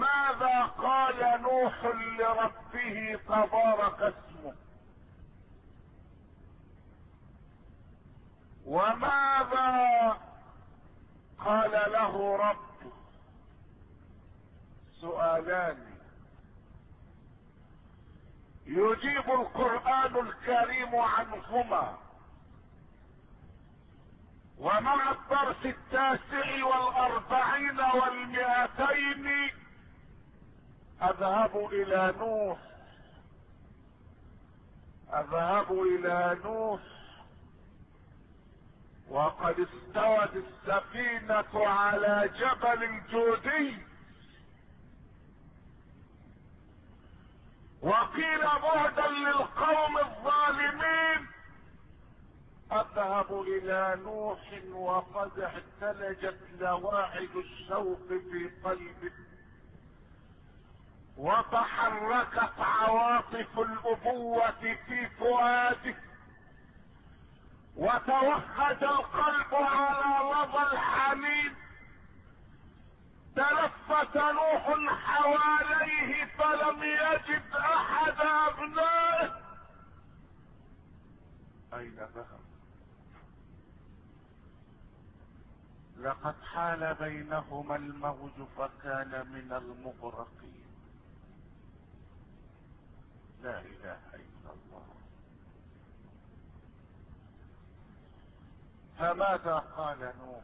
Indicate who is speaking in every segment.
Speaker 1: ماذا قال نوح لربه تبارك اسمه؟ وماذا قال له ربه؟ سؤالان يجيب القرآن الكريم عنهما. ومع الدرس 49 و200 اذهب الى نوح، اذهب الى نوح وقد استوت السفينة على جبل الجودي، وقيل بعدا للقوم الظالمين. اذهب الى نوح وقد اعتلجت لواعد الشوق في قلبه، وتحركت عواطف الابوة في فؤاده، وتوهج القلب على لظى الحنين. تلفت نوح حواليه فلم يجد احد ابنائه. اين ذهب؟ لقد حال بينهما الموج فكان من المغرقين. لا اله الا الله. فماذا قال نوح؟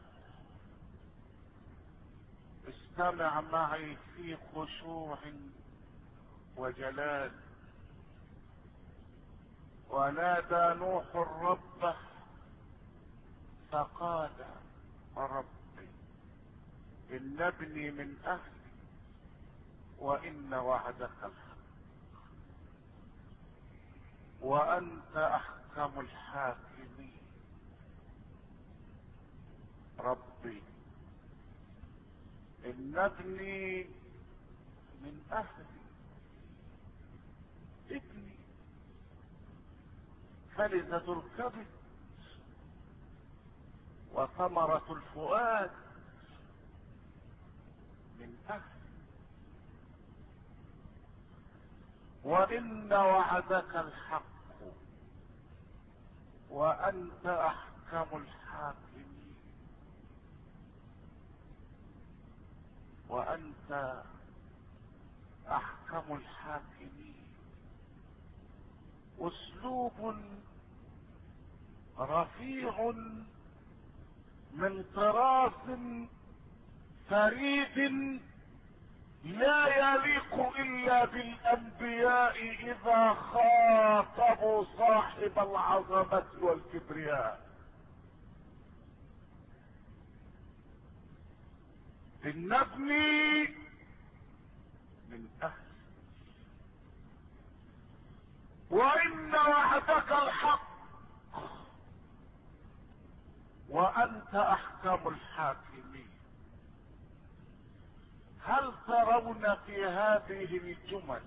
Speaker 1: استمع معي في خشوع وجلال. ونادى نوح ربه فقال ربي إن ابني من أهلي وإن وعدك الحق وأنت أحكم الحاكمين. ربي إن ابني من أهلي، ابني فلذة الكبد وثمرة الفؤاد من أهلي، وإن وعدك الحق وأنت أحكم الحاكمين، وأنت أحكم الحاكمين. أسلوب رفيع من طراز فريد لا يليق الا بالانبياء اذا خاطبوا صاحب العظمة والكبرياء. ان ابني من اهل وان وعدك الحق وانت احكم الحاكمين. هل ترون في هذه الجمل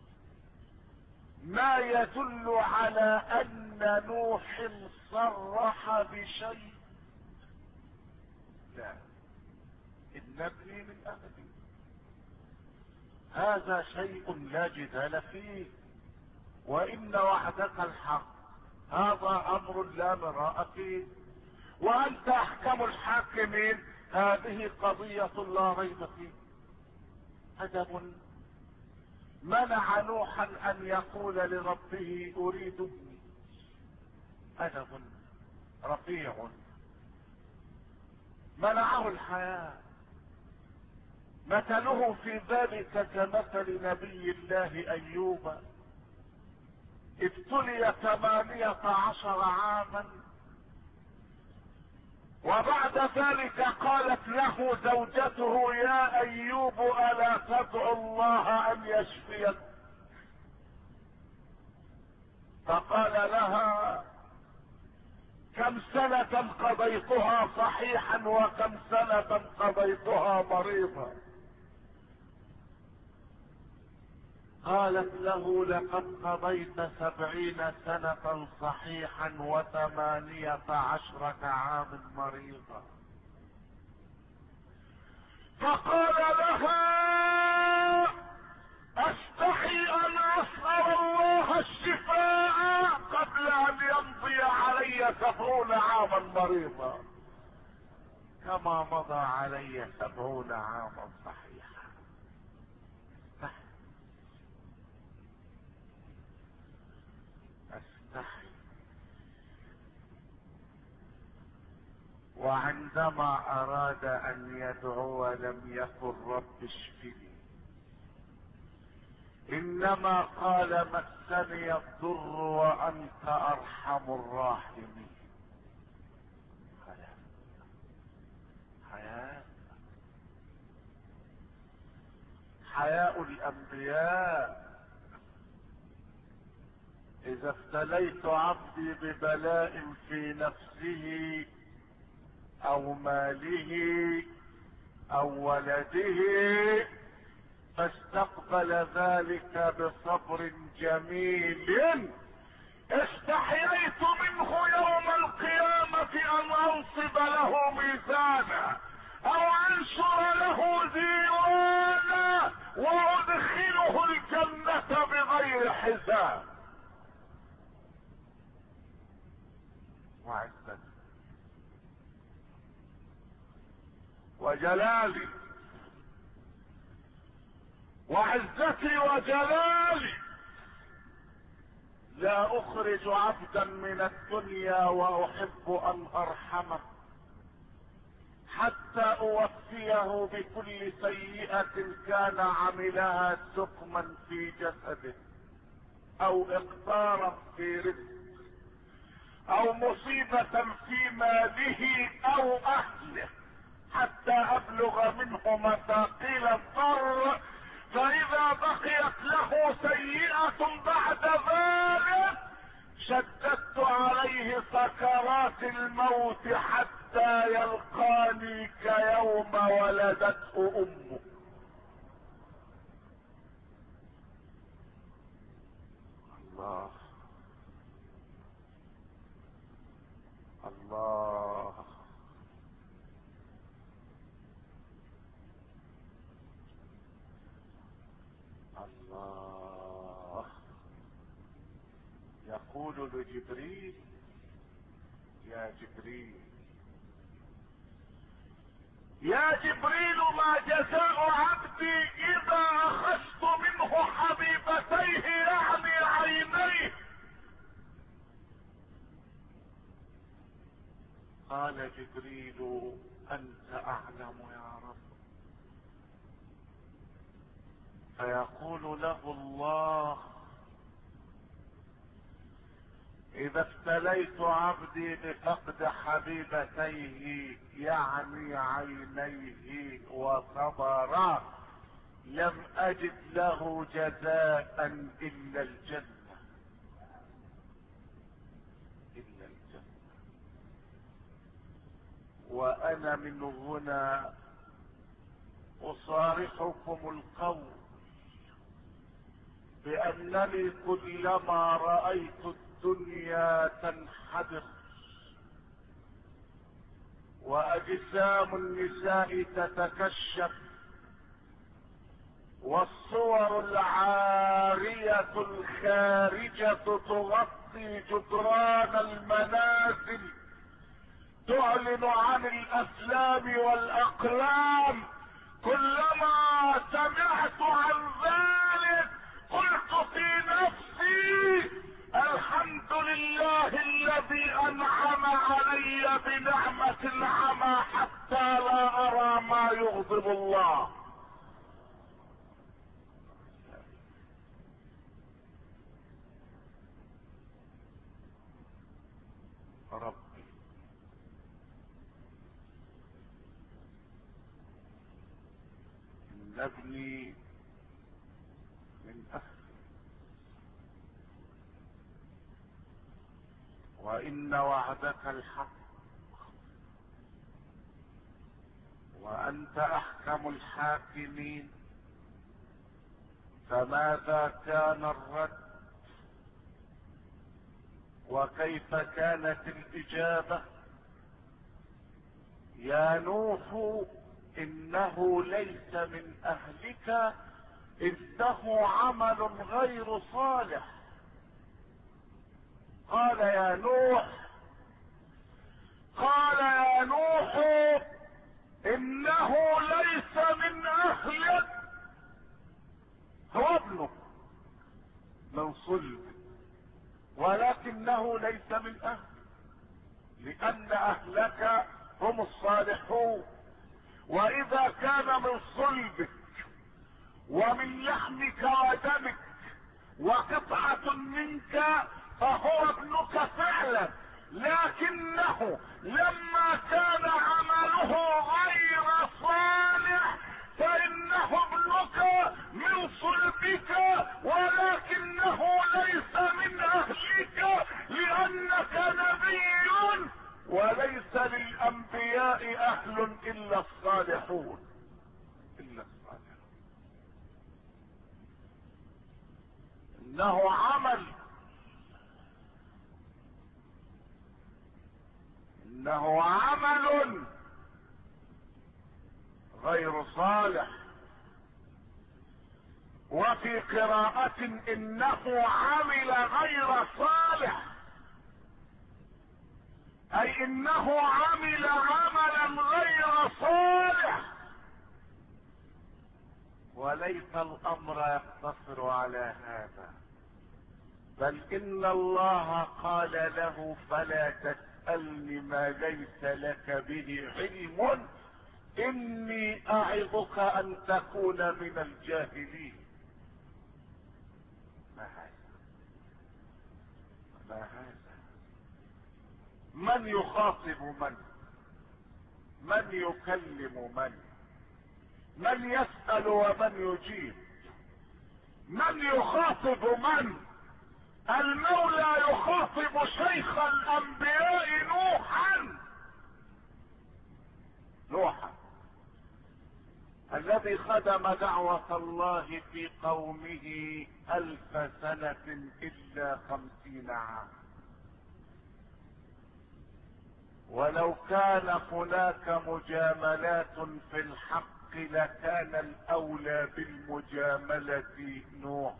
Speaker 1: ما يدل على ان نوح صرح بشيء؟ لا. ان ابني من اهلي هذا شيء لا جدال فيه، وان وعدك الحق هذا امر لا مراء فيه، وانت احكم الحاكمين هذه قضية لا ريب فيه. أدب منع نوحا ان يقول لربه اريد ابني، أدب رفيع منعه الحياة. مثله في ذلك كمثل نبي الله ايوب، ابتلي 18 عاما، وبعد ذلك قالت له زوجته يا ايوب الا تدعو الله ان يشفيك؟ فقال لها كم سنة قضيتها صحيحا وكم سنة قضيتها مريضا؟ قالت له لقد قضيت 70 سنة صحيحا و18 عاما مريضا. فقال لها 70 عاما مريضا كما مضى علي 70 عاما صحيحا. استحي. وعندما اراد ان يدعو لم يقل رب اشفني، انما قال مسني الضر وانت ارحم الراحمين. حياء الانبياء. اذا ابتليت عبدي ببلاء في نفسه او ماله او ولده فاستقبل ذلك بصبر جميل، استحييت منه يوم القيامة ان انصب له ميزانا او انشر له ديوانا وادخله الجنة بغير حساب. وعزتي وجلالي وعزتي وجلالي لا اخرج عبدا من الدنيا واحب ان ارحمه حتى اوفيه بكل سيئة كان عملها سقما في جسده او اقطارا في رزقه او مصيبة في ماله او اهله، حتى ابلغ منه مثاقيل الضر، فاذا بقيت له سيئة بعد ذلك شددت عليه سكرات الموت حتى يلقاني كيوم ولدته امه. الله الله. الله يقول لجبريل: يا جبريل يا جبريل ما جزاء عبدي اذا اخذت منه حبيبتيه يعني عينيه؟ قال جبريل: انت اعلم يا رب. فيقول له الله: اذا ابتليت عبدي بفقد حبيبتيه يعني عينيه وصبر لم اجد له جزاء الا الجنة، الا الجنة. وانا من هنا اصارحكم القول بانني كلما رأيت الدنيا تنحدر واجسام النساء تتكشف والصور العارية الخارجة تغطي جدران المنازل تعلن عن الافلام والاقلام، كلما سمعت عن ذلك قلت في نفسي: الحمد لله الذي انعم علي بنعمة العمى حتى لا ارى ما يغضب الله. ربي إن ابني من اهلي وان وعدك الحق وانت احكم الحاكمين، فماذا كان الرد وكيف كانت الاجابة؟ يا نوح انه ليس من اهلك انه عمل غير صالح. قال: يا نوح قال يا نوح انه ليس من اهلك، هو ابنك من صلب ولكنه ليس من اهلك، لان اهلك هم الصالحون. واذا كان من صلبك ومن لحمك ودمك وقطعة منك فهو ابنك فعلا، لكنه لما كان عمله غير صالح فانه ابنك من صلبك ولكنه ليس من اهلك، لانك نبي وليس للانبياء اهل الا الصالحون، الا الصالحون. انه عمل، انه عمل غير صالح. وفي قراءة انه عمل غير صالح، اي انه عمل عملا غير صالح. وليس الامر يقتصر على هذا، بل ان الله قال له فلا تسألني ما ليس لك به علم اني اعظك ان تكون من الجاهلين. ما هذا؟ ما هذا؟ من يخاطب من يكلم من يسأل ومن يجيب؟ من يخاطب من؟ المولى يخاطب شيخ الانبياء نوحا الذي خدم دعوة الله في قومه 1000 سنة الا 50 عام. ولو كان هناك مجاملات في الحق لكان الاولى بالمجاملة نوح.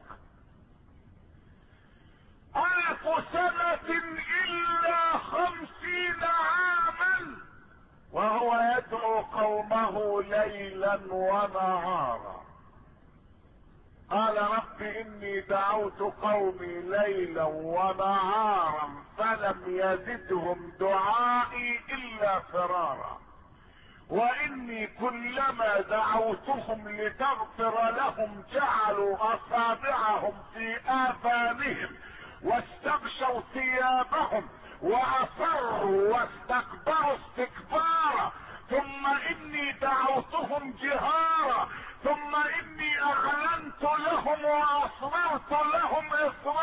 Speaker 1: 1000 سنة الا 50 عاما وهو يدعو قومه ليلا ونهارا. قال رب اني دعوت قومي ليلا ونهارا فلم يزدهم دعائي الا فرارا. واني كلما دعوتهم لتغفر لهم جعلوا اصابعهم في اذانهم واستغشوا ثيابهم واصروا واستكبروا استكبارا. ثم اني دعوتهم جهارا ثم اني اعلنت لهم واصررت لهم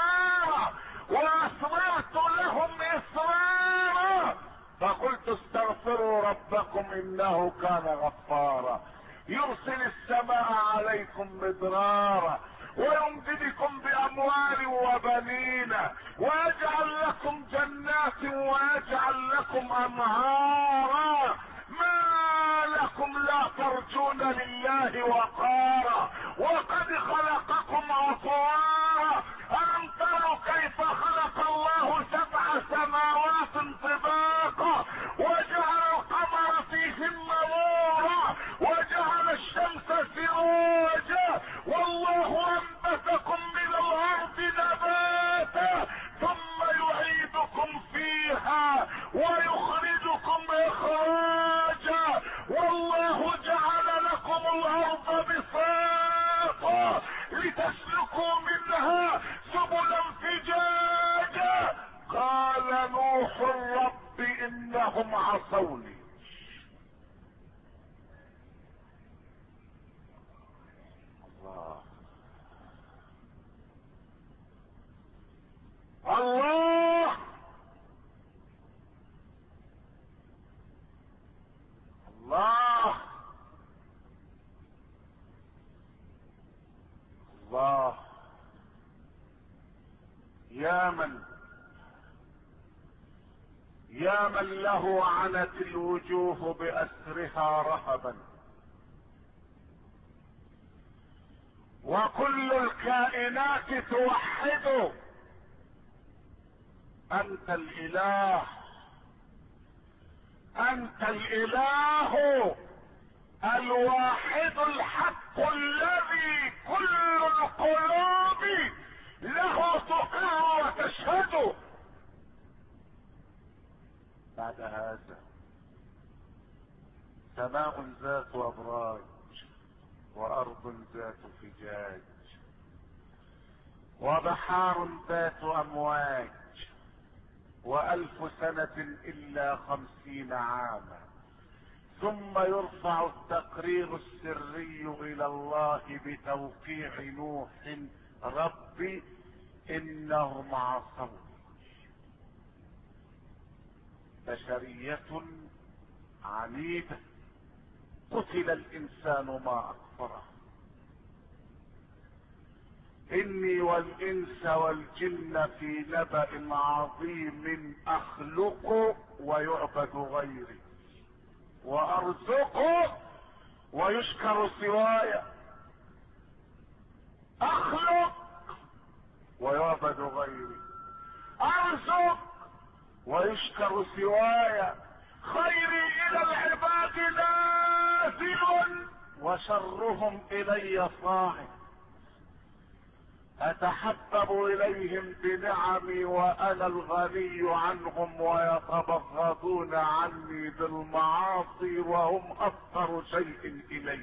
Speaker 1: اصرارا فقلت استغفروا ربكم انه كان غفارا يرسل السماء عليكم مدرارا ويمددكم باموال وبنين ويجعل لكم جنات ويجعل لكم انهارا. ما لكم لا ترجون لله وقارا وقد خلقكم اطوارا. الم تروا كيف خلق الله 7 سماوات طباقا وجعل القمر فيهن نورا وجعل الشمس سراجا والله انبتكم من الارض نباتا ثم يعيدكم فيها ويخرجكم اخراجا والله جعل لكم الارض بساطا لتسلكوا منها سبلا فجاجا. قال نوح رب انهم عصوني. الله الله الله. يا من له عنت الوجوه بأسرها رهبا وكل الكائنات توحد انت الاله انت الاله الواحد الحق الذي كل القلوب له تقر وتشهد. بعد هذا سماء ذات ابراج وارض ذات فجاج وبحار ذات امواج و1000 سنة الا 50 عاما، ثم يرفع التقرير السري الى الله بتوقيع نوح: ربي انهم عصوني. بشرية عنيدة، قتل الانسان ما اكفره. اني والانس والجن في نبأ عظيم اخلق ويعبد غيري وارزق ويشكر سواي. اخلق ويعبد غيري، ارزق ويشكر سواي. خيري الى العباد نازل وشرهم الي صاعد. اتحبب اليهم بنعمي وانا الغني عنهم ويتبغضون عني بالمعاصي وهم اكثر شيء الي.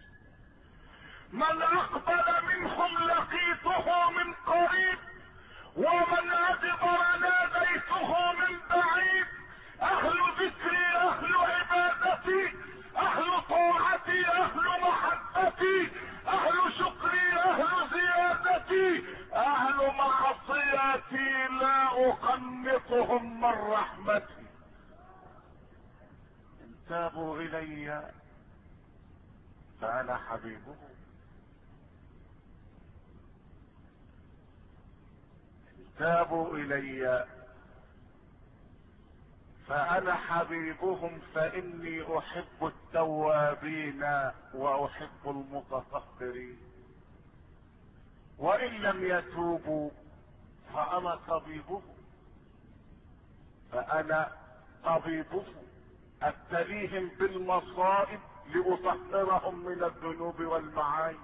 Speaker 1: من اقبل منهم لقيته من قريب ومن ادبر ناديته من بعيد. اهل ذكري اهل عبادتي اهل طاعتي اهل محبتي اهل شكري اهل زيادتي اهل معصيتي لا اقنطهم من رحمتي. ان تابوا الي فانا حبيبهم، ان تابوا الي فانا حبيبهم، فاني احب التوابين واحب المتطهرين. وان لم يتوبوا فانا طبيبهم، فانا طبيبهم ابتليهم بالمصائب لاطهرهم من الذنوب والمعايب.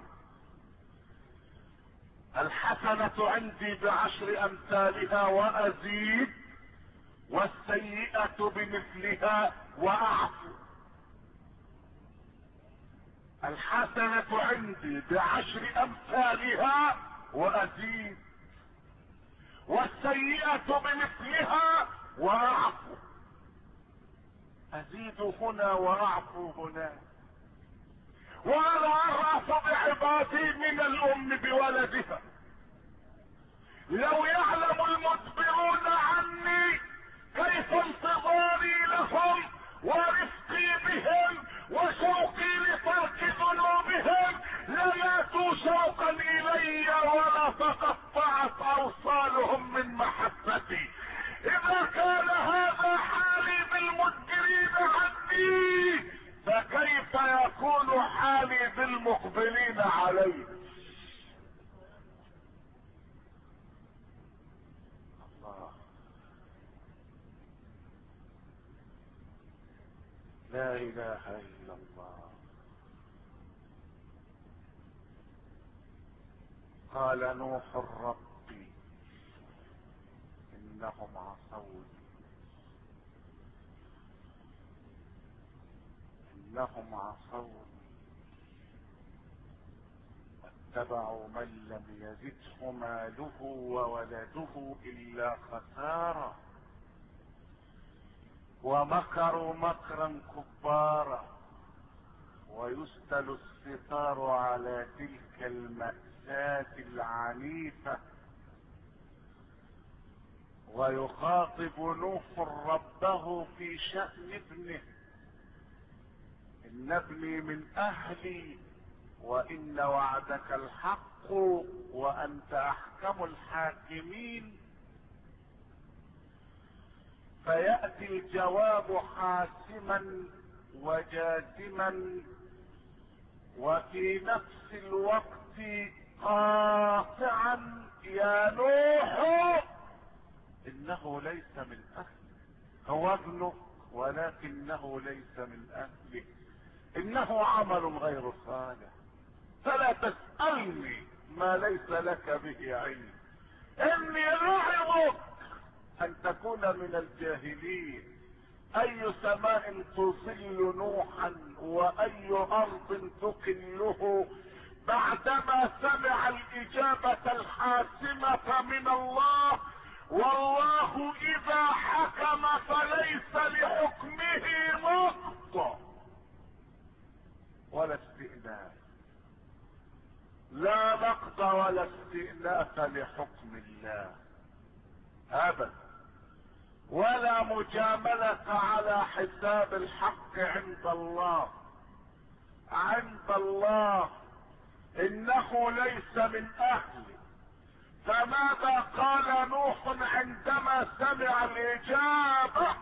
Speaker 1: الحسنة عندي ب10 امثالها وازيد، والسيئة بمثلها واعفو. الحسنة عندي ب10 امثالها وازيد، والسيئة بمثلها واعفو. ازيد هنا واعفو هنا. وانا اعرف بعبادي من الام بولدها. لو يعلم المدبرون عني كيف انتظاري لهم ورفقي بهم وشوقي لترك ذنوبهم لماتوا شوقا الي ولا تقطعت اوصالهم من محبتي. اذا كان هذا حالي بالمدبرين عني فكيف يكون حالي بالمقبلين علي؟ الله، لا اله الا الله. قال نوح: ربي انهم عصوني، انهم عصوني واتبعوا من لم يزده ماله وولده الا خسارا ومكروا مكرا كبارا. ويسدل الستار على تلك المأساة العنيفة. ويخاطب نوح ربه في شأن ابنه: ان ابني من اهلي وان وعدك الحق وانت احكم الحاكمين. فيأتي الجواب حاسما وجازما وفي نفس الوقت قاطعا: يا نوح انه ليس من اهلك، هو ابنك ولكنه ليس من اهله، انه عمل غير صالح. فلا تسألني ما ليس لك به علم، اني اعظك ان تكون من الجاهلين. اي سماء تظل نوحا واي ارض تكله بعدما سمع الاجابة الحاسمة من الله. والله اذا حكم فليس لحكمه نقض ولا استئناف، لا نقض ولا استئناف لحكم الله ابدا، ولا مجاملة على حساب الحق عند الله. عند الله انه ليس من اهله. فماذا قال نوح عندما سمع الاجابة؟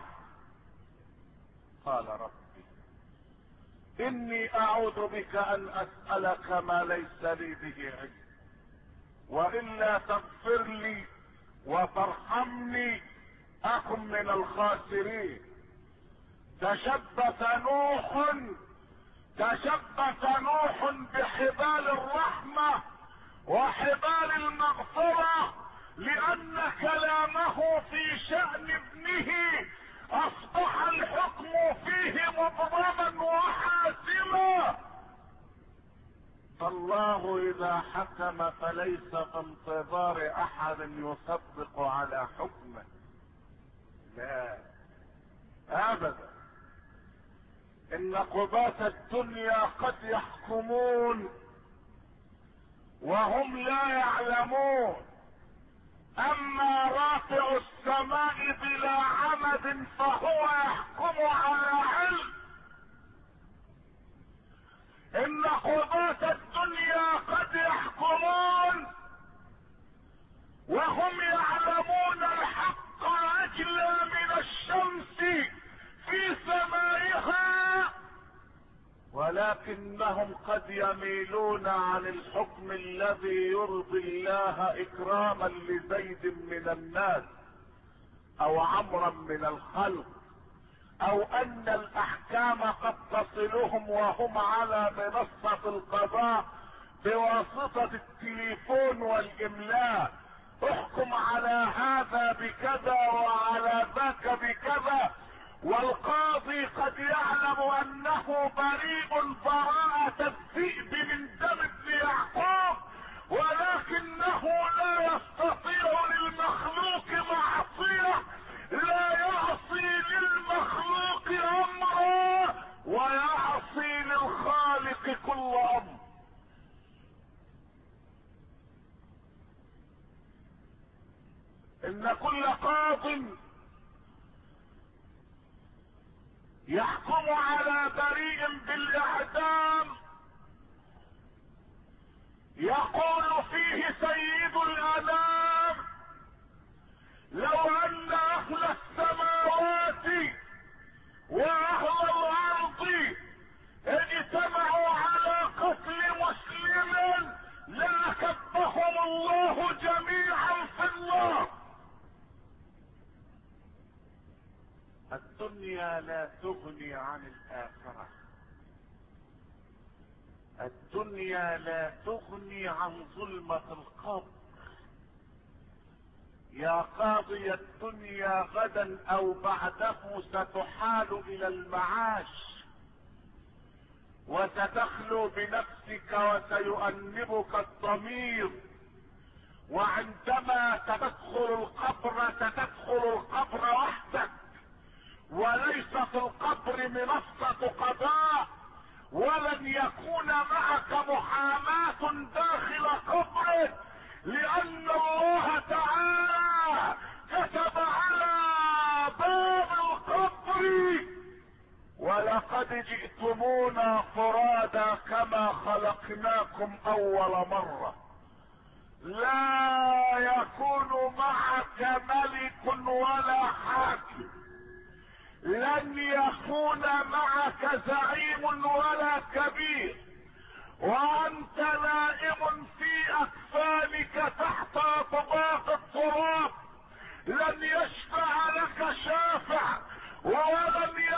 Speaker 1: قال ربي اني اعوذ بك ان اسألك ما ليس لي به علم، والا تغفر لي وترحمني اكن من الخاسرين. تشبث نوح بحبال الرحمة وحبال المغفرة، لان كلامه في شأن ابنه اصبح الحكم فيه مبرما وحاسما. فالله اذا حكم فليس في انتظار احد يصدق على حكمه، لا ابدا. ان قضاة الدنيا قد يحكمون وهم لا يعلمون، اما رافع السماء بلا عمد فهو يحكم على علم. ان قضاة الدنيا قد يحكمون وهم يعلمون الحق اجلى من الشمس في سمائها، ولكنهم قد يميلون عن الحكم الذي يرضي الله اكراما لزيد من الناس او عمرا من الخلق، او ان الاحكام قد تصلهم وهم على منصة القضاء بواسطة التليفون والاملاء. احكم على هذا بكذا وعلى ذاك بكذا، والقاضي قد يعلم انه بريء براءة الذئب من دم ابن يعقوب، ولكنه لا يستطيع للمخلوق معصية، لا يعصي للمخلوق امرا ويعصي للخالق كل امر. ان كل قاض يحكم على بريء بالاعدام يقول فيه سيد الانام: لو ان اهل السماوات واهل الارض اجتمعوا على قتل مسلم لاكبهم الله جميعا في النار. الدنيا لا تغني عن الآخرة، الدنيا لا تغني عن ظلمة القبر. يا قاضي الدنيا غدا او بعده ستحال الى المعاش، وستخلو بنفسك وسيؤنبك الضمير، وعندما ستدخل القبر وحدك، وليس في القبر منصة قضاء، ولن يكون معك محاماة داخل قبرك، لان الله تعالى كتب على باب القبر: ولقد جئتمونا فرادا كما خلقناكم اول مرة. لا يكون معك ملك ولا حاكم، لن يكون معك زعيم ولا كبير، وانت نائم في اكفانك تحت طباق التراب. لن يشفع لك شافع ولن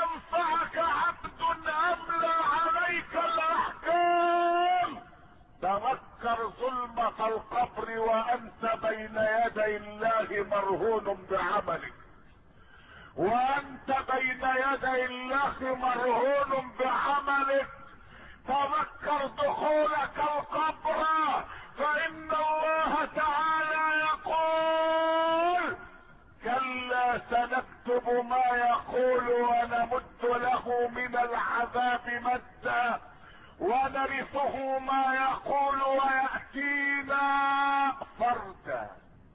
Speaker 1: تذكر ظلمة القبر وانت بين يدي الله مرهون بعملك، وانت بين يدي الله مرهون بعملك. تذكر دخولك القبر، فان الله تعالى يقول: كلا سنكتب ما يقول ونمد له من العذاب مدا ونرثه ما يقول ويأتينا فردا.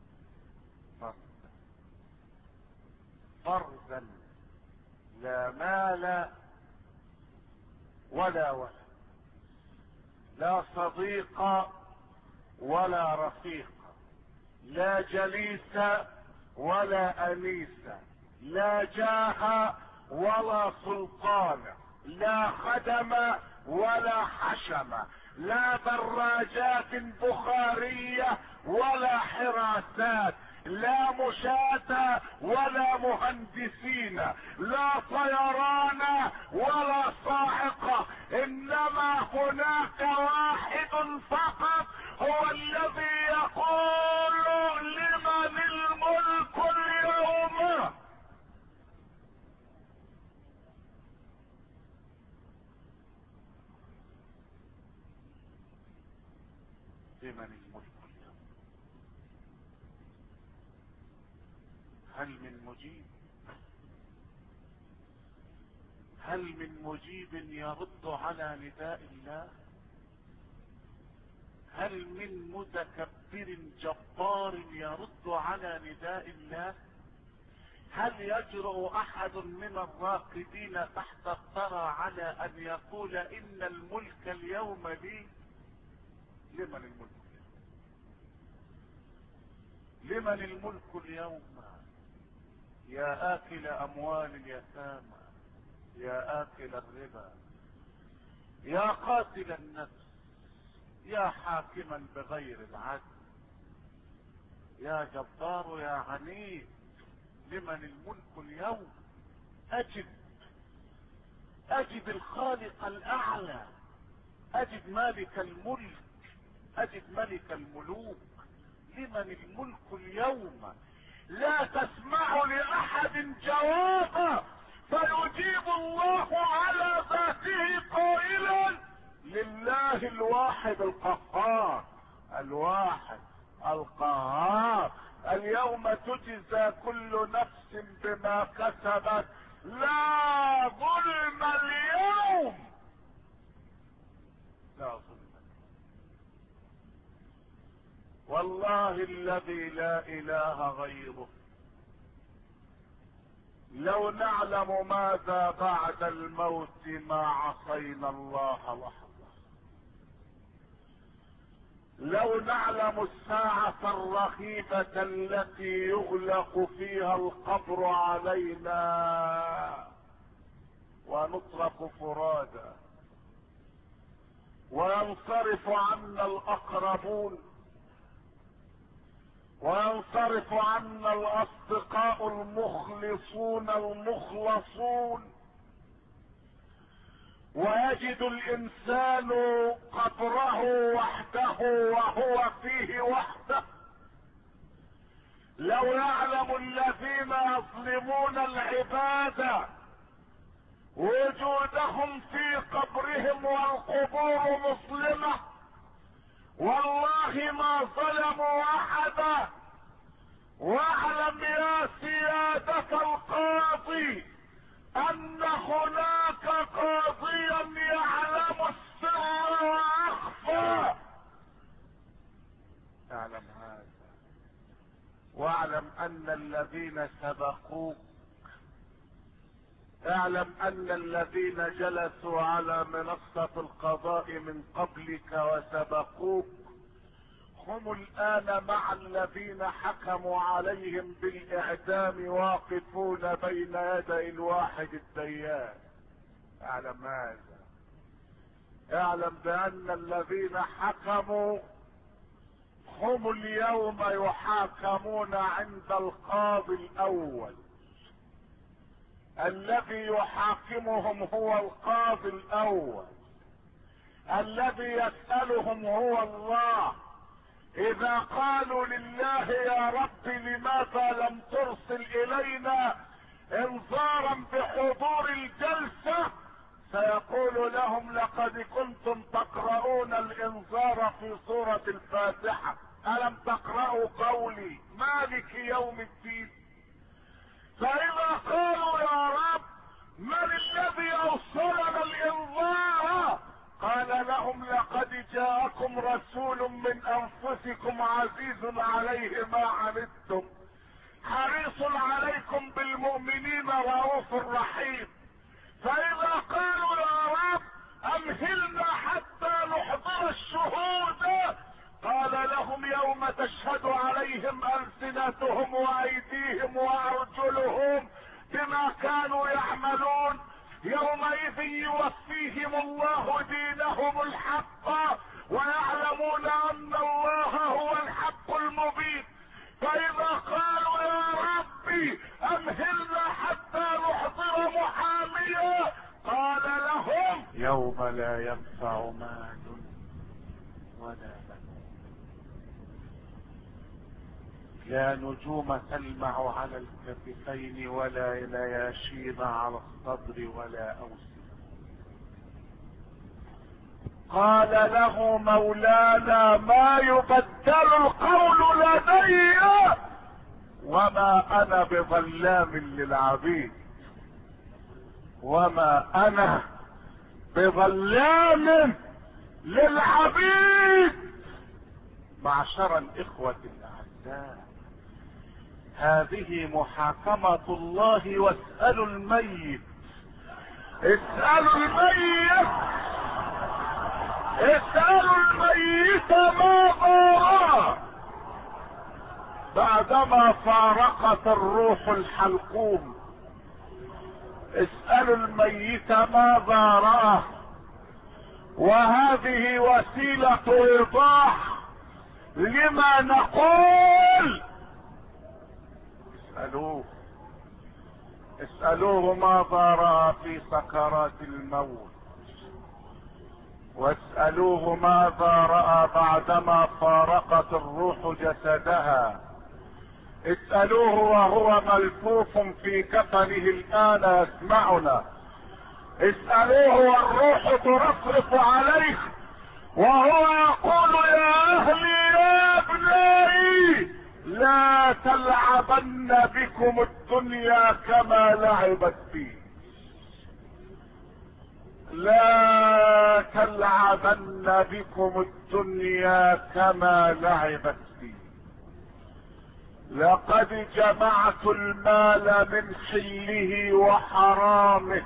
Speaker 1: فردا، لا مال ولا ولد، لا صديق ولا رفيق، لا جليس ولا انيس، لا جاه ولا سلطان، لا خدم ولا حشم، لا دراجات بخارية ولا حراسات، لا مشاة ولا مهندسين، لا طيران ولا صاعقة، انما هناك واحد فقط هو الذي يقول: لمن الملك اليوم. لمن الملك اليوم؟ هل من مجيب؟ هل من مجيب يرد على نداء الله؟ هل من متكبر جبار يرد على نداء الله؟ هل يجرؤ احد من الراقدين تحت الثرى على ان يقول: ان الملك اليوم لي؟ لمن الملك اليوم؟ لمن الملك اليوم؟ يا آكل اموال اليتامى، يا آكل الربا، يا قاتل النفس، يا حاكما بغير العدل، يا جبار يا عنيد، لمن الملك اليوم؟ اجد الخالق الاعلى، اجد مالك الملك، اجد ملك الملوك. لمن الملك اليوم؟ لا تسمع لاحد جوابا، فيجيب الله على ذاته قائلا: لله الواحد القهار، الواحد القهار. اليوم تجزى كل نفس بما كسبت، لا ظلم اليوم، لا ظلم. والله الذي لا اله غيره، لو نعلم ماذا بعد الموت ما عصينا الله لحظة. لو نعلم الساعة الرهيبة التي يغلق فيها القبر علينا ونترك فرادا وينصرف عنا الاقربون وينصرف عنا الاصدقاء المخلصون المخلصون، ويجد الانسان قبره وحده وهو فيه وحده. لو يعلم الذين يظلمون العباد وجودهم في قبرهم والقبور مظلمة، والله ما ظلموا احدا. واعلم يا سيادة القاضي ان هناك قاضيا يعلم السر واخفى. اعلم هذا، واعلم ان الذين سبقوك، اعلم ان الذين جلسوا على منصة القضاء من قبلك وسبقوك هم الان مع الذين حكموا عليهم بالاعدام واقفون بين يدي الواحد الديان. اعلم هذا، اعلم بان الذين حكموا هم اليوم يحاكمون عند القاضي الاول. الذي يحاكمهم هو القاضي الاول الذي يسألهم هو الله. اذا قالوا لله يا رب لماذا لم ترسل الينا انذارا بحضور الجلسة، سيقول لهم لقد كنتم تقرؤون الانذار في سورة الفاتحة، الم تقرأوا قولي مالك يوم الدين؟ فاذا قالوا يا رب من الذي اوصلنا الانذار، قال لهم لقد جاءكم رسول من انفسكم عزيز عليه ما عنتم حريص عليكم بالمؤمنين رؤوف رحيم. فاذا قالوا يا رب امهلنا حتى نحضر الشهود، قال لهم يوم تشهد عليهم السنتهم وايديهم وارجلهم بما كانوا يعملون، يومئذ يوفيهم الله دينهم الحق ويعلمون ان الله هو الحق المبين. فاذا قالوا يا ربي امهلنا حتى نحضر محاميا، قال لهم يوم لا ينفع مال ولا بنون، لا نجوم تلمع على الكتفين ولا نياشين على الصدر ولا اوسط. قال له مولانا ما يبدل القول لدي وما انا بظلام للعبيد، وما انا بظلام للعبيد. معشر الاخوة الاعزاء، هذه محاكمة الله. واسألوا الميت، اسألوا الميت، اسألوا الميت ماذا رأى بعدما فارقت الروح الحلقوم. اسألوا الميت ماذا رأى، وهذه وسيلة ايضاح لما نقول. اسألوه ماذا رأى في سكرات الموت، واسألوه ماذا رأى بعدما فارقت الروح جسدها. اسألوه وهو ملفوف في كفنه الآن يسمعنا. اسألوه والروح ترفرف عليه وهو يقول يا أهلي يا ابنائي لا تلعبن بكم الدنيا كما لعبت بي، لا تلعبن بكم الدنيا كما لعبت بي. لقد جمعت المال من حله وحرامه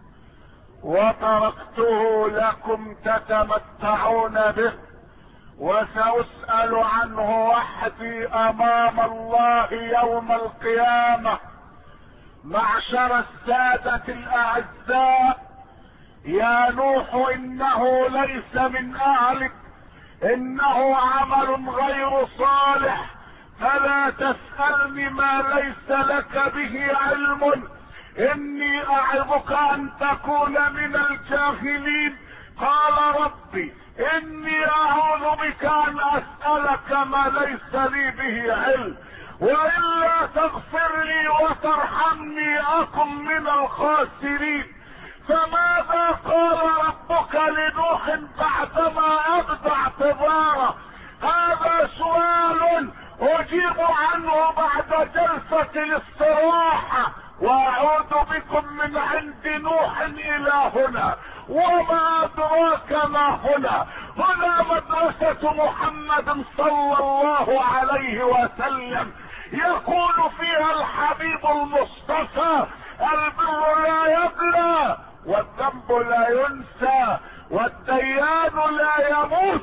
Speaker 1: وتركته لكم تتمتعون به، وسأسأل عنه وحدي امام الله يوم القيامة. معشر السادة الاعزاء، يا نوح انه ليس من اهلك، انه عمل غير صالح، فلا تسألني ما ليس لك به علم، اني اعظك ان تكون من الجاهلين. قال ربي اني اعوذ بك ان اسألك ما ليس لي به علم، والا تغفر لي وترحمني اكن من الخاسرين. فماذا قال ربك لنوح بعدما ابدى اعتذاره؟ هذا سؤال اجيب عنه بعد جلسة الاستراحة، واعود بكم من عند نوح الى هنا. وما ادراك ما هنا؟ هنا مدرسة محمد صلى الله عليه وسلم، يقول فيها الحبيب المصطفى البر لا يبلى والذنب لا ينسى والديان لا يموت.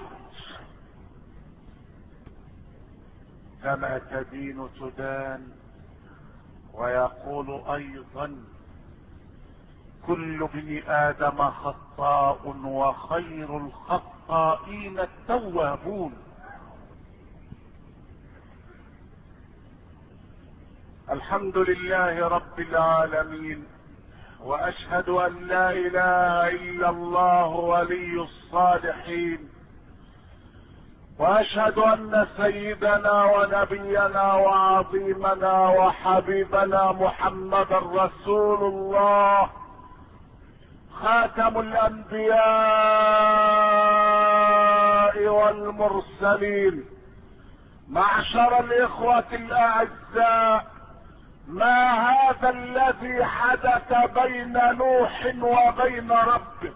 Speaker 1: كما تدين تدان. ويقول ايضا كل ابن ادم خطاء وخير الخطائين التوابون. الحمد لله رب العالمين، واشهد ان لا اله الا الله ولي الصالحين، واشهد ان سيدنا ونبينا وعظيمنا وحبيبنا محمدا رسول الله خاتم الانبياء والمرسلين. معشر الاخوة الاعزاء، ما هذا الذي حدث بين نوح وبين ربه؟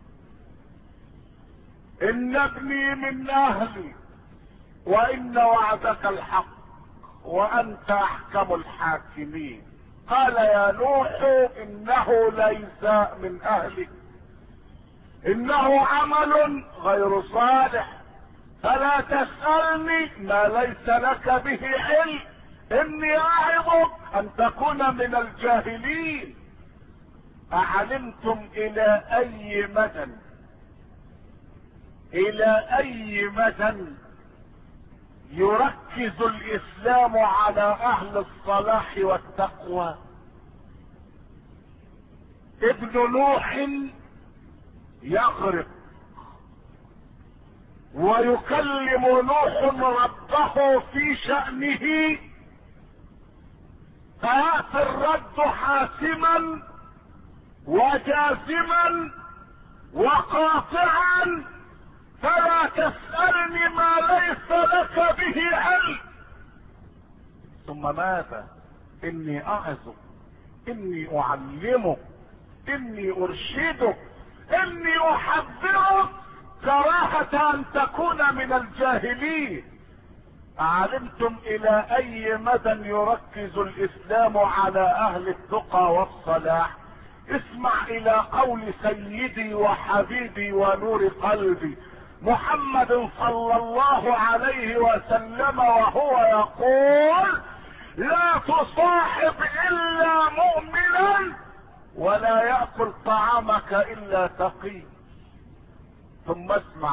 Speaker 1: ان ابني من اهلي وان وعدك الحق وانت احكم الحاكمين. قال يا نوح انه ليس من اهلك، انه عمل غير صالح، فلا تسألني ما ليس لك به علم، اني اعظك ان تكون من الجاهلين. اعلمتم الى اي مدى يركز الاسلام على اهل الصلاح والتقوى؟ ابن نوح يغرق ويكلم نوح ربه في شأنه، فيأتي الرد حاسما وجازما وقاطعا: فلا تسألني ما ليس لك به علم. ثم ماذا؟ اني اعظك، اني اعلمك، اني ارشدك، اني احذرك كراهة ان تكون من الجاهلين. اعلمتم الى اي مدى يركز الاسلام على اهل التقى والصلاح؟ اسمع الى قول سيدي وحبيبي ونور قلبي محمد صلى الله عليه وسلم وهو يقول: لا تصاحب الا مؤمنا ولا يأكل طعامك الا تقي. ثم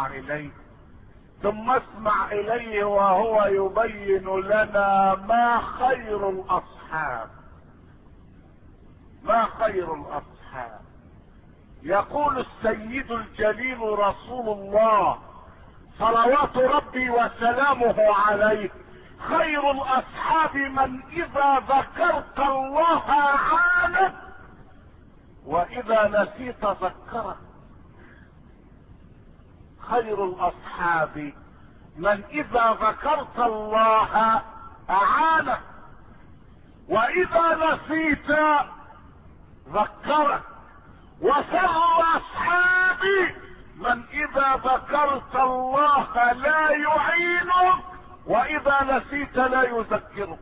Speaker 1: اسمع اليه وهو يبين لنا ما خير الاصحاب. يقول السيد الجليل رسول الله صلوات ربي وسلامه عليه: خير الاصحاب من اذا ذكرت الله اعانك واذا نسيت ذكرك. خير الاصحاب من اذا ذكرت الله اعانك واذا نسيت ذكرك. وشر الاصحاب من اذا ذكرت الله لا يعينك واذا نسيت لا يذكرك.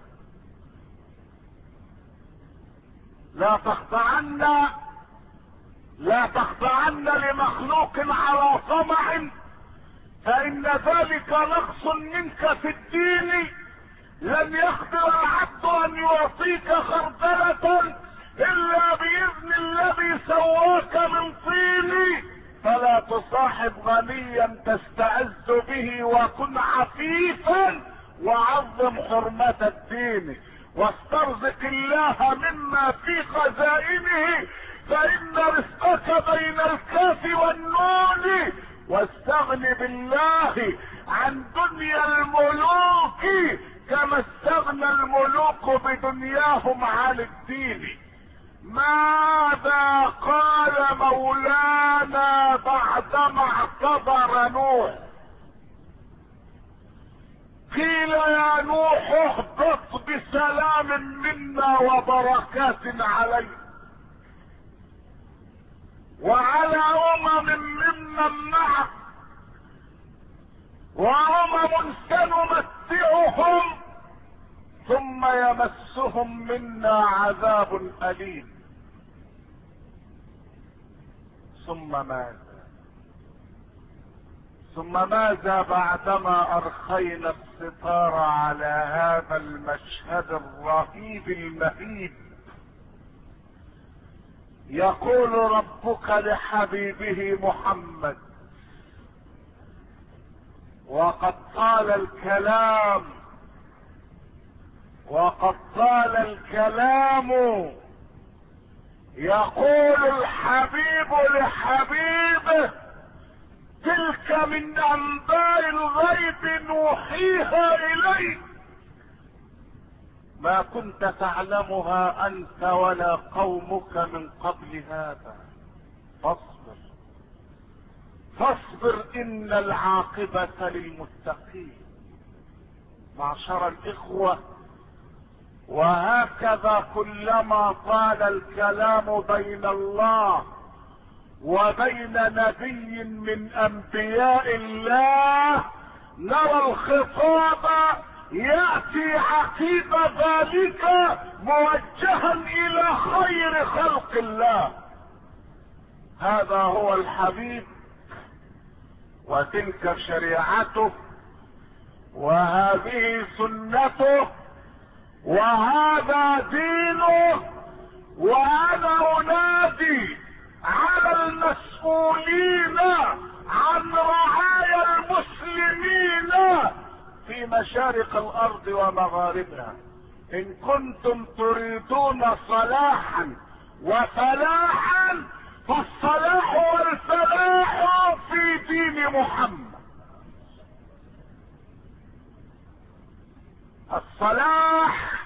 Speaker 1: لا تخضعن لمخلوق على طمع، فان ذلك نقص منك في الدين. لن يقدر العبد ان يعطيك خردلة الا باذن الذي سواك من طين. فلا تصاحب غنيا تستعز به، وكن عفيفا وعظم حرمة الدين، واسترزق الله مما في خزائنه، فان رزقك بين الكاف والنون. واستغن بالله عن دنيا الملوك كما استغنى الملوك بدنياهم عن الدين. ماذا قال مولانا بعدما اعتذر نوح؟ قيل يا نوح اهبط بسلام منا وبركات عليك وعلى ممن معك، سنمتعهم ثم يمسهم منا عذاب أليم. ثم ماذا بعدما أرخينا الستار على هذا المشهد الرهيب المهيب؟ يقول ربك لحبيبه محمد: وقد طال الكلام يقول الحبيب لحبيبه: تلك من انباء الغيب نوحيها اليك ما كنت تعلمها انت ولا قومك من قبل هذا، فاصبر فاصبر ان العاقبة للمتقين. معشر الاخوة، وهكذا كلما طال الكلام بين الله وبين نبي من انبياء الله نرى الخطاب يأتي عقيب ذلك موجها الى خير خلق الله. هذا هو الحبيب وتلك شريعته وهذه سنته وهذا دينه. وانا انادي على المسؤولين عن رعايا المسلمين في مشارق الارض ومغاربها: ان كنتم تريدون صلاحا وفلاحا فالصلاح والفلاح في دين محمد. الصلاح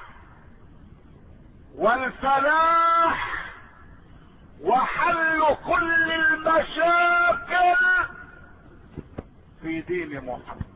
Speaker 1: والفلاح وحل كل المشاكل في دين محمد.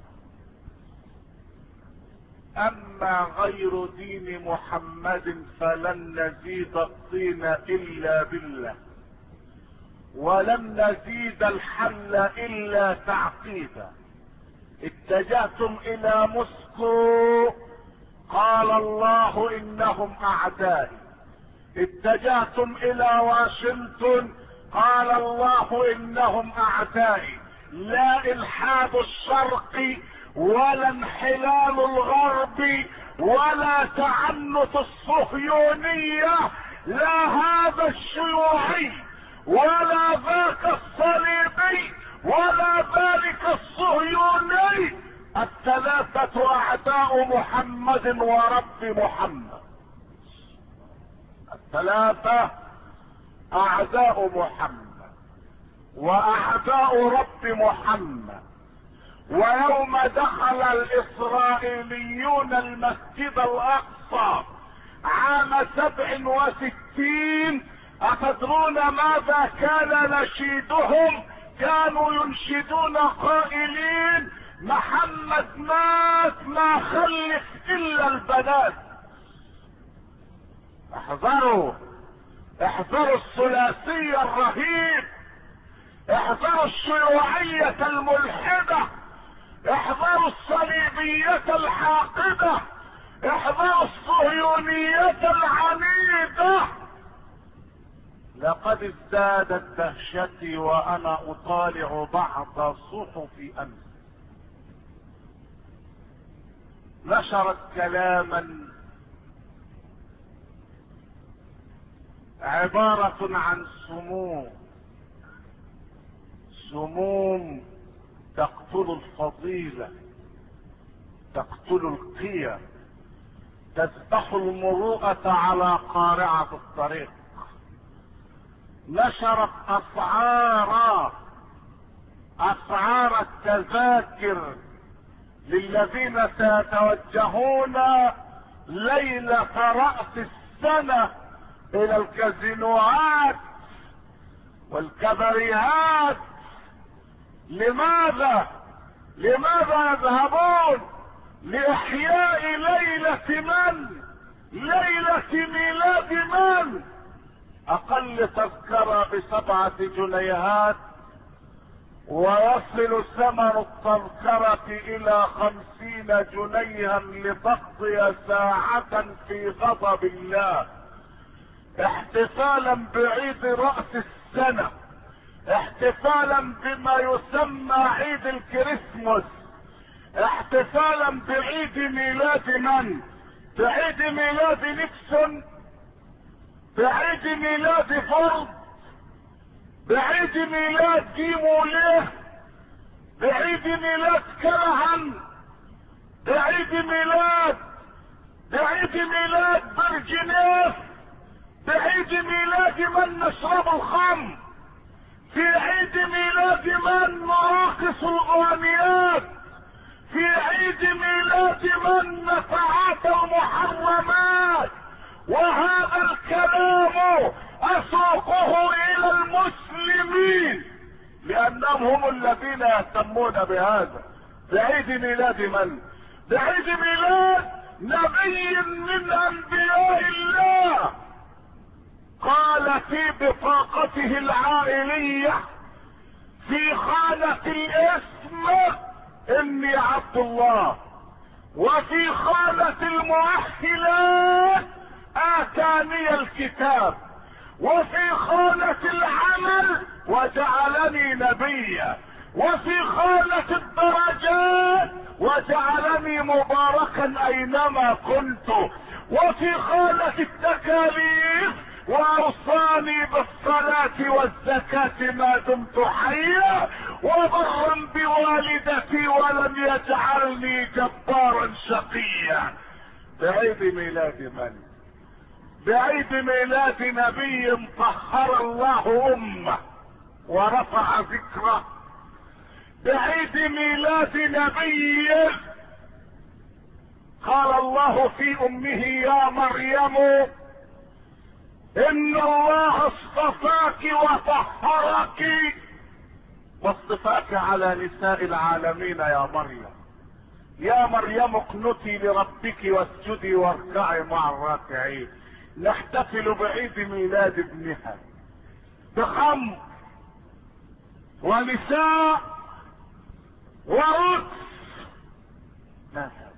Speaker 1: اما غير دين محمد فلن نزيد الطين الا بالله، ولن نزيد الحل الا تعقيدا. اتجهتم الى موسكو قال الله انهم اعدائي، اتجهتم الى واشنطن قال الله انهم اعدائي. لا الحاد الشرق ولا انحلال الغرب ولا تعنت الصهيونية، لا هذا الشيوعي ولا ذاك الصليبي ولا ذلك الصهيوني، الثلاثة اعداء محمد ورب محمد. الثلاثة اعداء محمد واعداء رب محمد. ويوم دخل الاسرائيليون المسجد الاقصى عام 67 اتدرون ماذا كان نشيدهم؟ كانوا ينشدون قائلين: محمد مات ما خلف الا البنات. احذروا احذروا الثلاثي الرهيب، احذروا الشيوعية الملحدة، احذروا الصليبية الحاقدة، احذروا الصهيونية العنيدة. لقد ازدادت دهشتي وانا اطالع بعض صحف امس نشرت كلاما عبارة عن سموم تقتل الفضيلة، تقتل القيم، تذبح المروءة على قارعة الطريق. نشرت اسعار التذاكر للذين سيتوجهون ليلة رأس السنة الى الكازينوهات والكباريهات. لماذا يذهبون؟ لاحياء ليلة ميلاد من؟ اقل تذكرة ب7 جنيهات، ويصل ثمن التذكرة الى 50 جنيها لتقضي ساعة في غضب الله، احتفالا بعيد رأس السنة، احتفالا بما يسمى عيد الكريسماس، احتفالا بعيد ميلاد من؟ بعيد ميلاد نيكسون، بعيد ميلاد فورد، بعيد ميلاد ديموليه، بعيد ميلاد كرهن، بعيد ميلاد برجنيف، بعيد ميلاد من نشرب الخمر، في عيد ميلاد من نراقص الغنيات، في عيد ميلاد من نتعاطى المحرمات. وهذا الكلام اسوقه الى المسلمين لانهم هم الذين يهتمون بهذا. بعيد ميلاد من؟ بعيد ميلاد نبي من انبياء الله قال في بطاقته العائلية في خانة الاسم اني عبد الله، وفي خانة المؤهلات اتاني الكتاب، وفي خانة العمل وجعلني نبيا، وفي خانة الدرجات وجعلني مباركا اينما كنت، وفي خانة التكاليف واوصاني بالصلاة والزكاة ما دمت حيا، وبرا بوالدتي ولم يجعلني جبارا شقيا. بعيد ميلاد من؟ بعيد ميلاد نبي طهر الله امه ورفع ذكره، بعيد ميلاد نبي قال الله في امه يا مريم ان الله اصطفاك وطهرك واصطفاك على نساء العالمين يا مريم. يا مريم اقنتي لربك واسجدي واركعي مع الراكعين. نحتفل بعيد ميلاد ابنها بخمر ونساء ورقص. ما هذا؟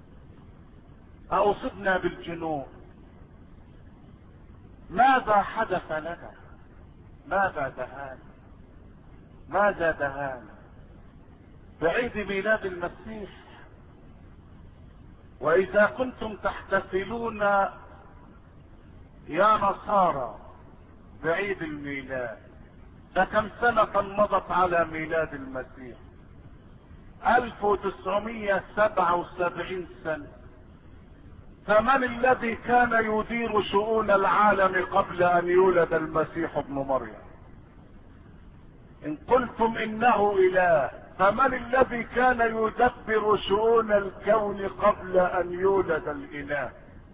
Speaker 1: أصبنا بالجنون. ماذا حدث لنا؟ ماذا دهانا؟ ماذا دهانا؟ بعيد ميلاد المسيح. واذا كنتم تحتفلون يا نصارى بعيد الميلاد، فكم سنة مضت على ميلاد المسيح؟ 1977 سنة. فمن الذي كان يدير شؤون العالم قبل ان يولد المسيح ابن مريم؟ ان قلتم انه اله، فمن الذي كان يدبر شؤون الكون قبل ان يولد الاله؟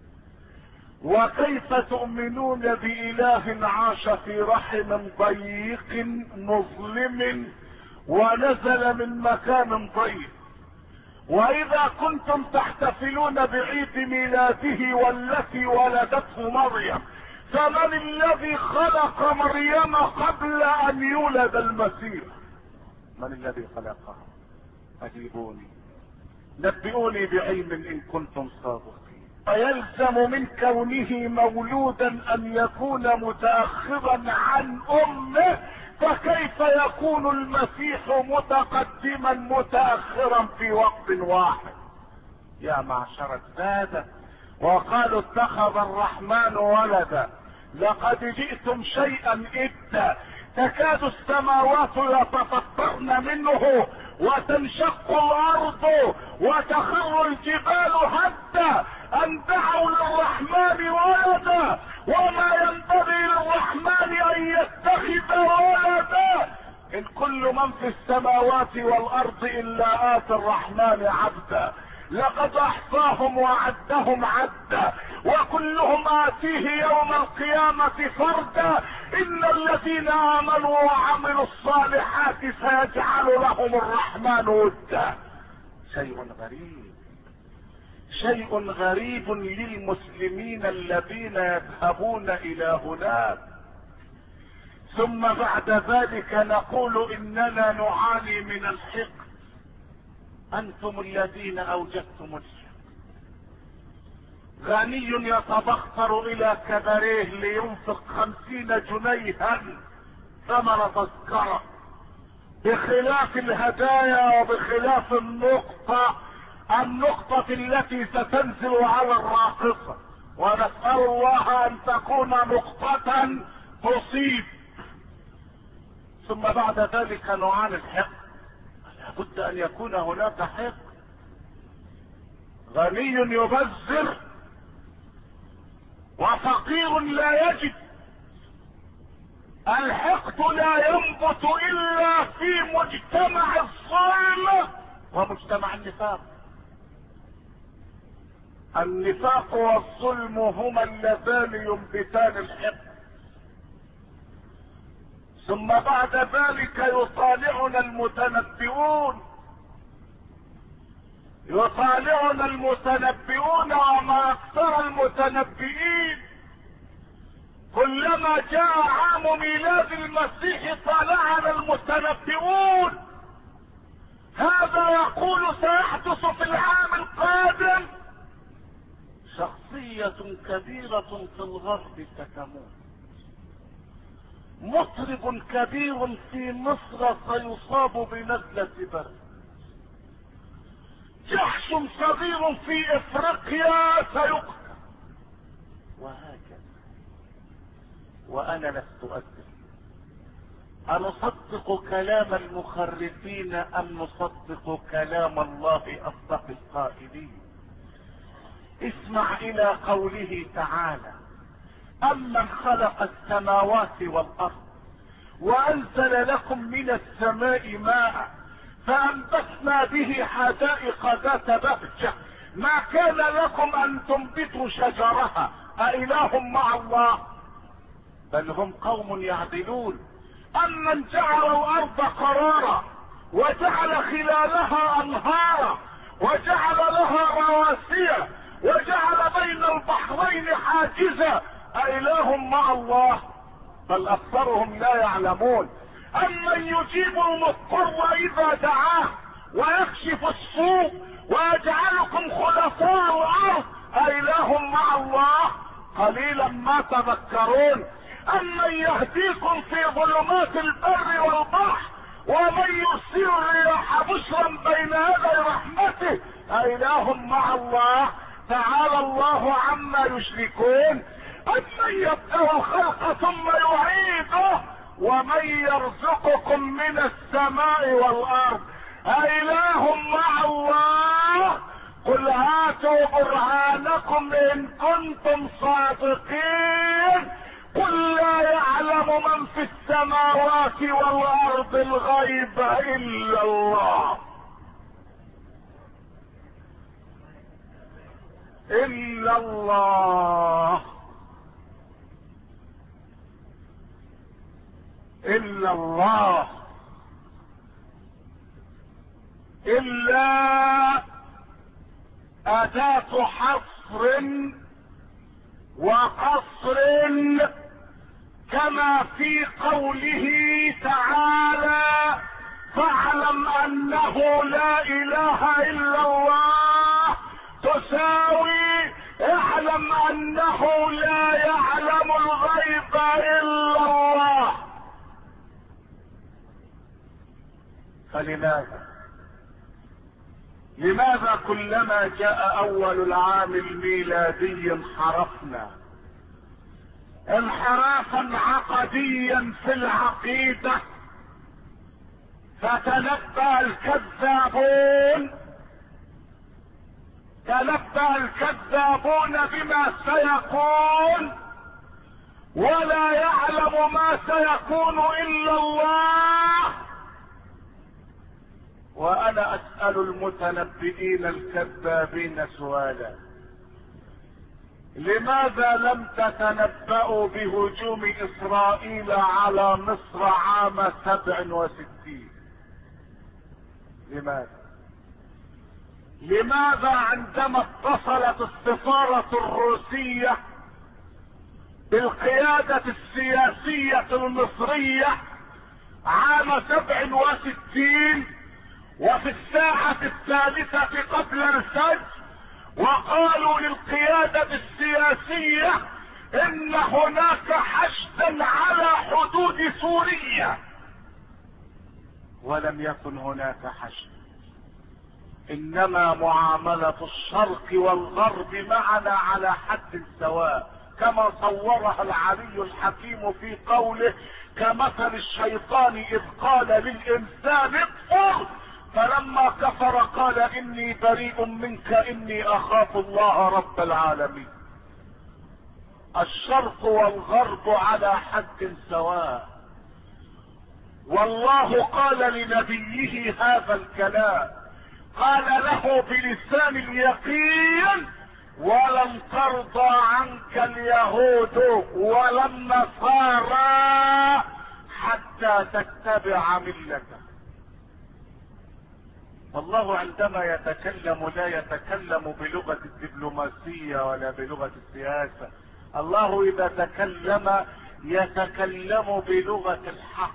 Speaker 1: وكيف تؤمنون بإله عاش في رحم ضيق مظلم ونزل من مكان ضيق؟ واذا كنتم تحتفلون بعيد ميلاده والتي ولدته مريم، فمن الذي خلق مريم قبل ان يولد المسيح؟ من الذي خلقها؟ اجيبوني، نبئوني بعلم ان كنتم صادقين. فيلزم من كونه مولودا ان يكون متأخرا عن امه، فكيف يكون المسيح متقدما متأخرا في وقت واحد؟ يا معشر السادة، وقالوا اتخذ الرحمن ولدا، لقد جئتم شيئا إدا، تكاد السماوات يتفطرن منه وتنشق الارض وتخر الجبال هدا ان دعوا للرحمن ولدا، وما ينبغي للرحمن ان يتخذ ولدا. ان كل من في السماوات والارض الا اتى الرحمن عبدا، لقد احصاهم وعدهم عدا، وكلهم اتيه يوم القيامة فردا. ان الذين امنوا وعملوا الصالحات سيجعل لهم الرحمن ودا. شيء غريب، شيء غريب للمسلمين الذين يذهبون الى هناك. ثم بعد ذلك نقول اننا نعاني من الحقد. انتم الذين اوجدتم الحقد. غني يتبختر الى كباريه لينفق 50 جنيها ثمن تذكرة، بخلاف الهدايا وبخلاف النقطة التي ستنزل على الراقصة، ونسأل الله ان تكون نقطة تصيب. ثم بعد ذلك نعاني الحقد. لابد ان يكون هناك حقد. غني يبذر وفقير لا يجد. الحقد لا ينبت الا في مجتمع الظلم ومجتمع النفاق. النفاق والظلم هما اللذان ينبتان الحقد. ثم بعد ذلك يطالعنا المتنبئون وما اكثر المتنبئين. كلما جاء عام ميلاد المسيح طالعنا المتنبئون. هذا يقول سيحدث في العام القادم. شخصية كبيرة في الغرب ستموت. مطرب كبير في مصر سيصاب بنزلة برد. جحش صغير في افريقيا سيقتل. وهكذا. وانا لست ادري انصدق كلام المخرفين ام نصدق كلام الله اصدق القائلين. اسمع الى قوله تعالى: امن خلق السماوات والارض وانزل لكم من السماء ماء فانبتنا به حدائق ذات بهجة ما كان لكم ان تنبتوا شجرها أإله مع الله؟ بل هم قوم يعدلون. امن جعل الارض قرارا وجعل خلالها انهارا وجعل لها رواسي وجعل بين البحرين حاجزا أإله مع الله؟ بل اكثرهم لا يعلمون. امن يجيب المضطر اذا دعاه ويكشف السوء ويجعلكم خلفاء الارض أإله مع الله؟ قليلا ما تذكرون. امن يهديكم في ظلمات البر والبحر ومن يرسل الرياح بشرا بين يدي رحمته أإله مع الله؟ تعالى الله عما يشركون. امن يبدأ الخلق ثم يعيده ومن يرزقكم من السماء والارض أإله مع الله؟ قل هاتوا برهانكم ان كنتم صادقين. قل لا يعلم من في السماوات والارض الغيب الا الله. الا الله. الا الله. الا اداة حصر وقصر كما في قوله تعالى: فاعلم انه لا اله الا الله تساوي اعلم انه لا يعلم الغيب الا الله. لماذا كلما جاء اول العام الميلادي انحرفنا انحرافا عقديا في العقيدة؟ فتنبأ الكذابون بما سيكون ولا يعلم ما سيكون الا الله. وانا اسأل المتنبئين الكذابين سؤالا: لماذا لم تتنبأوا بهجوم اسرائيل على مصر عام 67؟ لماذا عندما اتصلت السفارة الروسية بالقيادة السياسية المصرية عام 67 وفي الساعة 3 قبل الفجر وقالوا للقيادة السياسية ان هناك حشدا على حدود سوريا، ولم يكن هناك حشد، انما معاملة الشرق والغرب معنا على حد سواء، كما صورها العلي الحكيم في قوله: كمثل الشيطان اذ قال للانسان اكفر فلما كفر قال اني بريء منك اني اخاف الله رب العالمين. الشرق والغرب على حد سواء. والله قال لنبيه هذا الكلام، قال له بلسان اليقين: ولن ترضى عنك اليهود ولا النصارى حتى تتبع ملته. الله عندما يتكلم لا يتكلم بلغة الدبلوماسية ولا بلغة السياسة. الله إذا تكلم يتكلم بلغة الحق،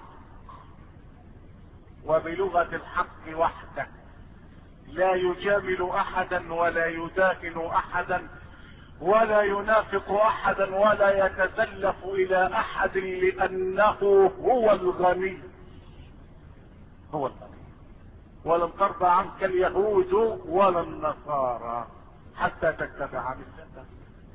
Speaker 1: وبلغة الحق وحده، لا يجامل احدا ولا يداهن احدا ولا ينافق احدا ولا يتزلف الى احد، لانه هو الغني. هو الغني. ولن ترضى عنك اليهود ولا النصارى حتى تتبع ملته.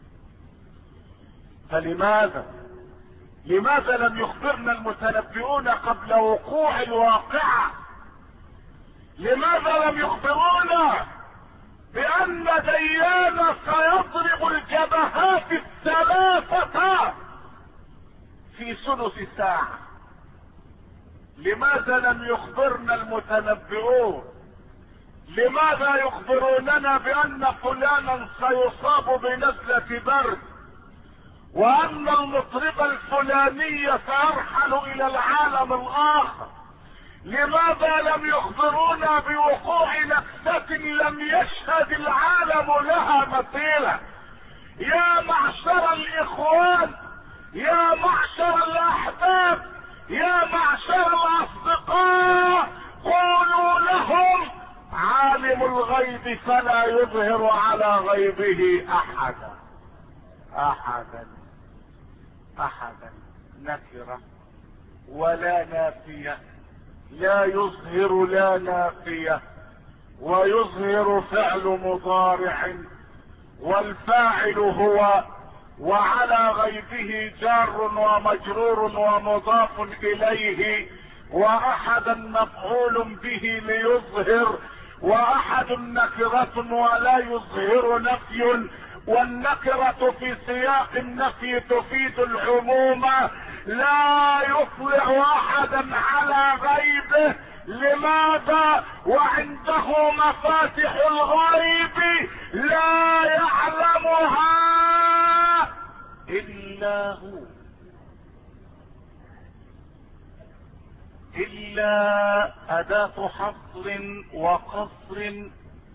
Speaker 1: لماذا لم يخبرنا المتنبئون قبل وقوع الواقعة؟ لماذا لم يخبرونا بأن ديان سيضرب الجبهات الثلاثة في ثلث ساعة؟ لماذا لم يخبرنا المتنبئون؟ لماذا يخبروننا بأن فلانا سيصاب بنزلة برد، وأن المطرب الفلاني سيرحل إلى العالم الآخر؟ لماذا لم يخبرونا بوقوع نكسة لم يشهد العالم لها مثيلا؟ يا معشر الإخوان، يا معشر الأحباب، يا معشر الأصدقاء، قولوا لهم: عالم الغيب فلا يظهر على غيبه أحدا. أحدا نكرة ولا نافية، لا يظهر لا نافية، ويظهر فعل مضارع، والفاعل هو، وعلى غيبه جار ومجرور ومضاف إليه، وأحدا مفعول به ليظهر، وأحد نكرة ولا يظهر نفي، والنكرة في سياق النفي تفيد العموم، لا يطلع احدا على غيبه. لماذا؟ وعنده مفاتح الغيب لا يعلمها الا هو، الا اداة حصر وقصر،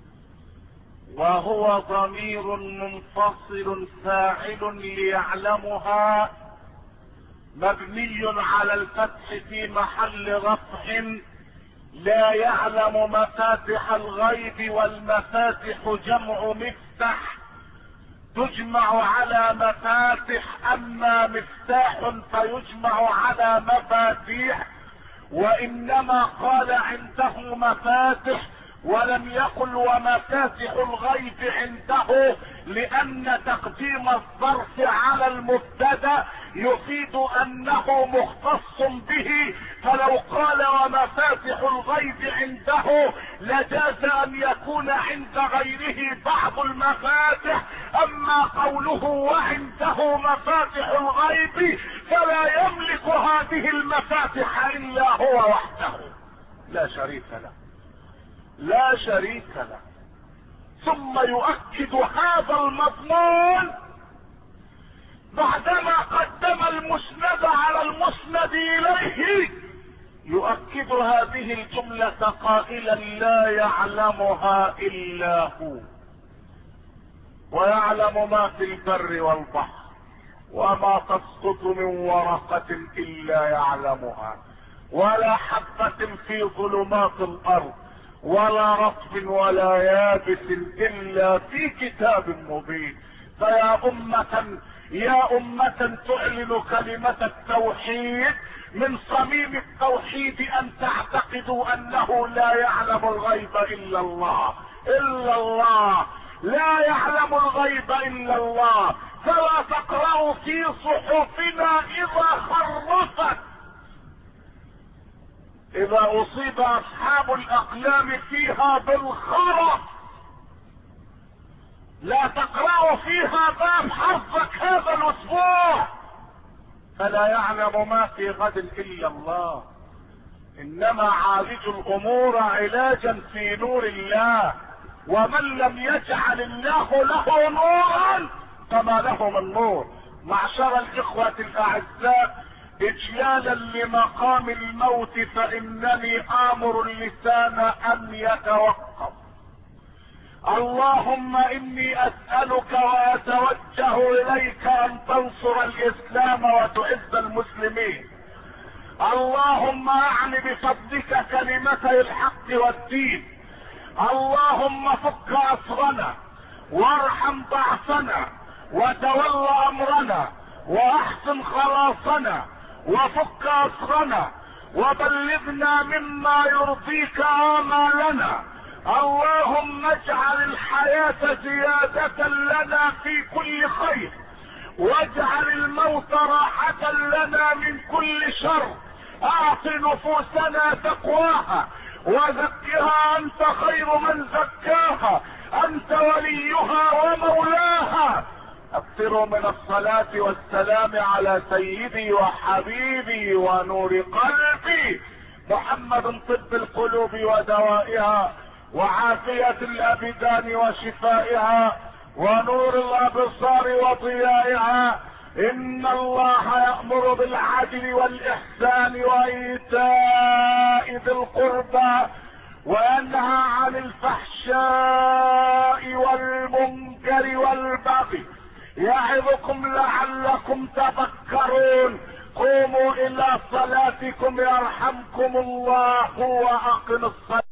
Speaker 1: وهو ضمير منفصل فاعل ليعلمها، مبني على الفتح في محل رفع. لا يعلم مفاتح الغيب، والمفاتح جمع مفتح، تجمع على مفاتح، اما مفتاح فيجمع على مفاتيح. وانما قال عنده مفاتح ولم يقل ومفاتح الغيب عنده، لان تقديم الظرف على المبتدا يفيد انه مختص به، فلو قال ومفاتح الغيب عنده لجاز ان يكون عند غيره بعض المفاتح. اما قوله وعنده مفاتح الغيب فلا يملك هذه المفاتح الا هو وحده، لا شريك له، لا شريك له. ثم يؤكد هذا المضمون بعدما قدم المسند على المسند اليه، يؤكد هذه الجملة قائلا: لا يعلمها الا هو، ويعلم ما في البر والبحر، وما تسقط من ورقة الا يعلمها، ولا حبة في ظلمات الارض، ولا رطب ولا يابس الا في كتاب مبين. فيا أمة تعلن كلمة التوحيد، من صميم التوحيد ان تعتقدوا انه لا يعلم الغيب الا الله، لا يعلم الغيب الا الله. فلا تقرأوا في صحفنا اذا خرفت، اذا اصيب اصحاب الاقلام فيها بالخرف، لا تقرأوا فيها باب حظك هذا الاسبوع، فلا يعلم ما في غد الا الله. انما عالجوا الامور علاجا في نور الله، ومن لم يجعل الله له نورا فما له من نور. معشر الاخوة الاعزاء، اجلالا لمقام الموت فانني امر اللسان ان يتوقف. اللهم اني اسألك واتوجه اليك ان تنصر الاسلام وتعز المسلمين. اللهم اعن بفضلك كلمتي الحق والدين. اللهم فك اسرنا وارحم ضعفنا وتول امرنا واحسن خلاصنا وفك اسرنا وبلغنا مما يرضيك آمالنا. اللهم اجعل الحياة زيادة لنا في كل خير، واجعل الموت راحة لنا من كل شر. اعط نفوسنا تقواها وزكها انت خير من زكاها، انت وليها ومولاها. اكثروا من الصلاة والسلام على سيدي وحبيبي ونور قلبي محمد، طب القلوب ودوائها وعافية الابدان وشفائها ونور الابصار وضيائها. ان الله يأمر بالعدل والاحسان وايتاء ذي القربى وينهى عن الفحشاء والمنكر والبغي يعظكم لعلكم تذكرون. قوموا الى صلاتكم يرحمكم الله واقم الصلاة.